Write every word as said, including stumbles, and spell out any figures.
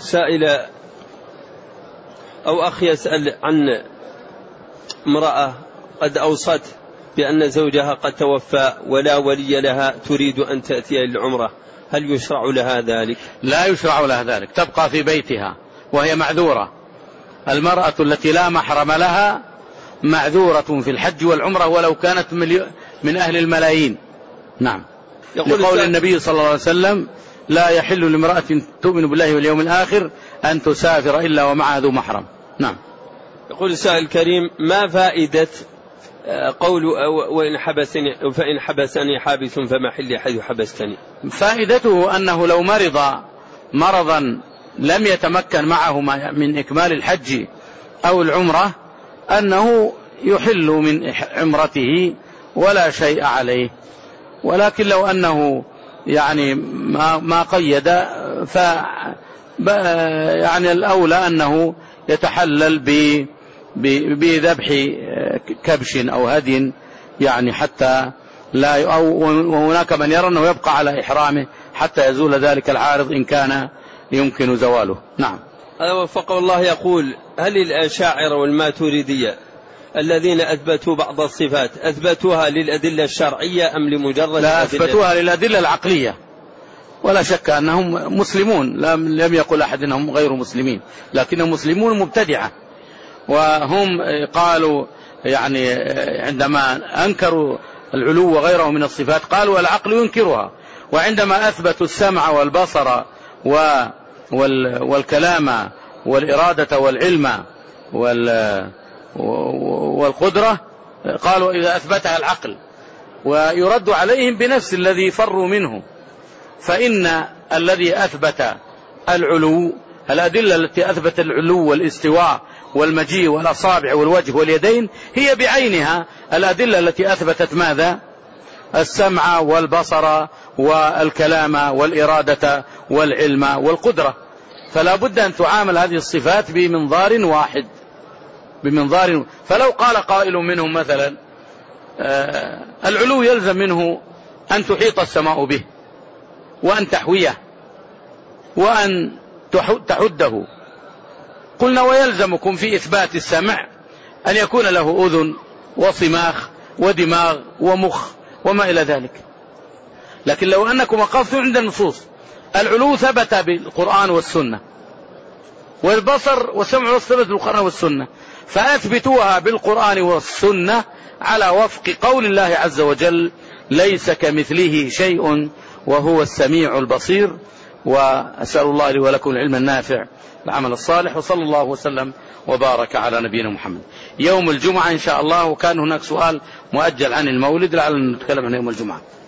سائل أو أخ يسأل عن امرأة قد أوصت بأن زوجها قد توفى ولا ولي لها تريد أن تأتي للعمرة، هل يشرع لها ذلك؟ لا يشرع لها ذلك، تبقى في بيتها وهي معذورة. المرأة التي لا محرم لها معذورة في الحج والعمرة ولو كانت من أهل الملايين. نعم، لقول النبي صلى الله عليه وسلم: لا يحل لامرأة تؤمن بالله واليوم الآخر أن تسافر إلا ومعها ذو محرم. نعم. يقول السائل الكريم: ما فائدة قول وإن حبسني فإن حبسني حابس فمحلي حيث حبستني؟ فائدته أنه لو مرض مرضا لم يتمكن معه من إكمال الحج أو العمرة أنه يحل من عمرته ولا شيء عليه. ولكن لو أنه يعني ما, ما قيد ف يعني الأولى أنه يتحلل بذبح كبش أو هدي، يعني حتى لا، أو وهناك من يرى أنه يبقى على إحرامه حتى يزول ذلك العارض إن كان يمكن زواله. نعم. هذا وفقه الله يقول: هل الأشاعرة والماتريدية الذين أثبتوا بعض الصفات أثبتوها للأدلة الشرعية أم لمجرد؟ لا، أثبتوها للأدلة العقلية، ولا شك أنهم مسلمون، لم يقل أحد أنهم غير مسلمين، لكنهم مسلمون مبتدعة. وهم قالوا يعني عندما أنكروا العلو وغيره من الصفات قالوا العقل ينكرها، وعندما أثبتوا السمع والبصر والكلام والإرادة والعلم والقدرة قالوا إذا أثبتها العقل، ويرد عليهم بنفس الذي فروا منه. فإن الذي أثبت العلو، الأدلة التي أثبت العلو والاستواء والمجيء والأصابع والوجه واليدين هي بعينها الأدلة التي أثبتت ماذا؟ السمع والبصر والكلام والإرادة والعلم والقدرة. فلا بد أن تعامل هذه الصفات بمنظار واحد، بمنظار. فلو قال قائل منهم مثلا آه العلو يلزم منه أن تحيط السماء به وأن تحويه وأن تحده، قلنا ويلزمكم في إثبات السمع أن يكون له أذن وصماخ ودماغ ومخ وما إلى ذلك. لكن لو أنكم وقفتوا عند النصوص، العلو ثبت بالقرآن والسنة، والبصر والسمع والصفة بالقرآن والسنة، فأثبتوها بالقرآن والسنة على وفق قول الله عز وجل: ليس كمثله شيء وهو السميع البصير. وأسأل الله لي ولكم العلم النافع العمل الصالح، وصلى الله وسلم وبارك على نبينا محمد. يوم الجمعة إن شاء الله، وكان هناك سؤال مؤجل عن المولد لعلنا نتكلم عن يوم الجمعة.